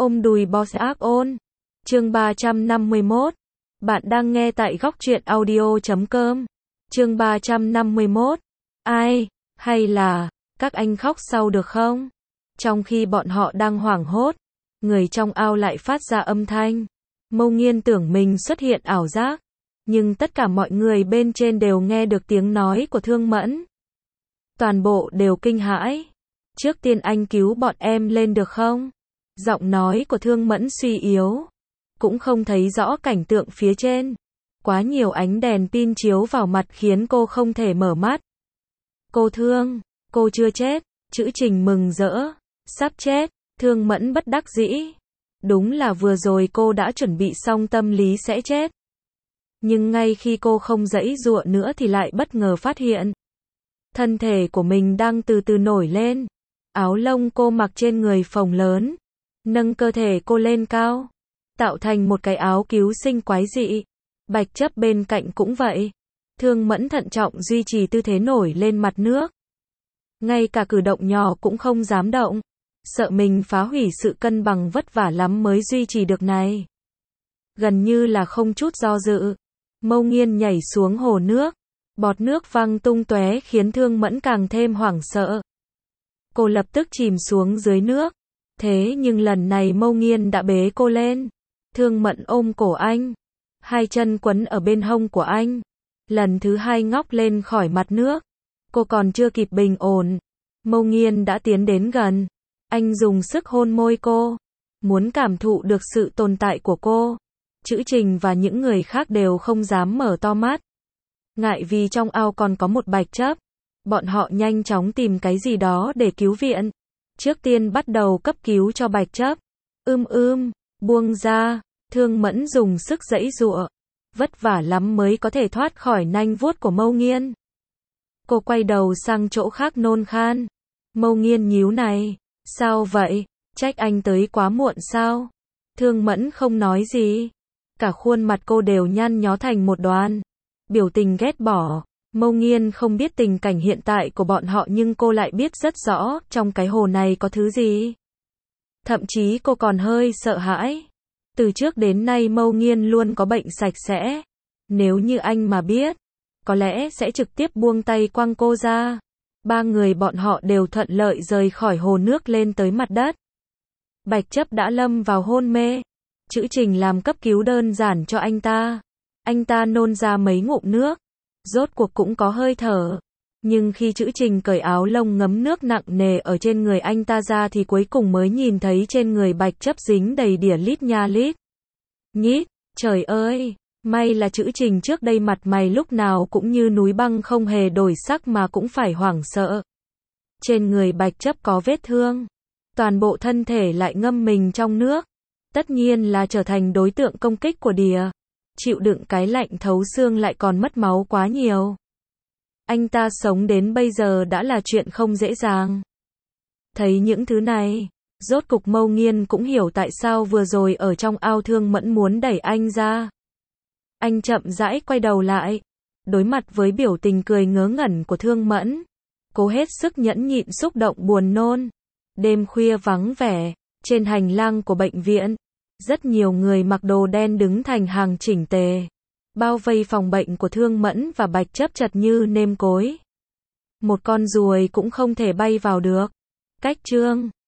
Ôm đùi boss ác ôn. Chương 351. Bạn đang nghe tại góc truyện audio.com. Chương 351. Ai, hay là, các anh khóc sau được không? Trong khi bọn họ đang hoảng hốt, người trong ao lại phát ra âm thanh. Mâu Nghiên tưởng mình xuất hiện ảo giác, nhưng tất cả mọi người bên trên đều nghe được tiếng nói của Thương Mẫn. Toàn bộ đều kinh hãi. Trước tiên anh cứu bọn em lên được không? Giọng nói của Thương Mẫn suy yếu, cũng không thấy rõ cảnh tượng phía trên. Quá nhiều ánh đèn pin chiếu vào mặt khiến cô không thể mở mắt. Cô Thương, cô chưa chết. Chữ Trình mừng rỡ. Sắp chết. Thương Mẫn bất đắc dĩ. Đúng là vừa rồi cô đã chuẩn bị xong tâm lý sẽ chết. Nhưng ngay khi cô không giãy giụa nữa thì lại bất ngờ phát hiện thân thể của mình đang từ từ nổi lên. Áo lông cô mặc trên người phồng lớn, nâng cơ thể cô lên cao, tạo thành một cái áo cứu sinh quái dị. Bạch Chấp bên cạnh cũng vậy. Thương Mẫn thận trọng duy trì tư thế nổi lên mặt nước. Ngay cả cử động nhỏ cũng không dám động, sợ mình phá hủy sự cân bằng vất vả lắm mới duy trì được này. Gần như là không chút do dự, Mâu Nghiên nhảy xuống hồ nước. Bọt nước văng tung tóe khiến Thương Mẫn càng thêm hoảng sợ. Cô lập tức chìm xuống dưới nước. Thế nhưng lần này Mâu Nghiên đã bế cô lên. Thương Mẫn ôm cổ anh, hai chân quấn ở bên hông của anh. Lần thứ hai ngóc lên khỏi mặt nước. Cô còn chưa kịp bình ổn, Mâu Nghiên đã tiến đến gần. Anh dùng sức hôn môi cô, muốn cảm thụ được sự tồn tại của cô. Chữ Trình và những người khác đều không dám mở to mắt, ngại vì trong ao còn có một Bạch Chấp. Bọn họ nhanh chóng tìm cái gì đó để cứu viện. Trước tiên bắt đầu cấp cứu cho Bạch Chấp. Buông ra. Thương Mẫn dùng sức giãy giụa, vất vả lắm mới có thể thoát khỏi nanh vuốt của Mâu Nghiên. Cô quay đầu sang chỗ khác nôn khan. Mâu Nghiên nhíu này. Sao vậy? Trách anh tới quá muộn sao? Thương Mẫn không nói gì. Cả khuôn mặt cô đều nhăn nhó thành một đoàn. Biểu tình ghét bỏ. Mâu Nghiên không biết tình cảnh hiện tại của bọn họ nhưng cô lại biết rất rõ trong cái hồ này có thứ gì. Thậm chí cô còn hơi sợ hãi. Từ trước đến nay Mâu Nghiên luôn có bệnh sạch sẽ. Nếu như anh mà biết, có lẽ sẽ trực tiếp buông tay quăng cô ra. Ba người bọn họ đều thuận lợi rời khỏi hồ nước lên tới mặt đất. Bạch Chấp đã lâm vào hôn mê. Chữ Trình làm cấp cứu đơn giản cho anh ta. Anh ta nôn ra mấy ngụm nước, rốt cuộc cũng có hơi thở. Nhưng khi Chữ Trình cởi áo lông ngấm nước nặng nề ở trên người anh ta ra thì cuối cùng mới nhìn thấy trên người Bạch Chấp dính đầy đỉa lít nha lít nhít. Trời ơi, may là Chữ Trình trước đây mặt mày lúc nào cũng như núi băng không hề đổi sắc mà cũng phải hoảng sợ. Trên người Bạch Chấp có vết thương, toàn bộ thân thể lại ngâm mình trong nước. Tất nhiên là trở thành đối tượng công kích của đỉa. Chịu đựng cái lạnh thấu xương lại còn mất máu quá nhiều. Anh ta sống đến bây giờ đã là chuyện không dễ dàng. Thấy những thứ này, rốt cục Mâu Nghiên cũng hiểu tại sao vừa rồi ở trong ao Thương Mẫn muốn đẩy anh ra. Anh chậm rãi quay đầu lại, đối mặt với biểu tình cười ngớ ngẩn của Thương Mẫn. Cố hết sức nhẫn nhịn xúc động buồn nôn. Đêm khuya vắng vẻ, trên hành lang của bệnh viện, rất nhiều người mặc đồ đen đứng thành hàng chỉnh tề, bao vây phòng bệnh của Thương Mẫn và Bạch Chấp chật như nêm cối. Một con ruồi cũng không thể bay vào được. Cách chương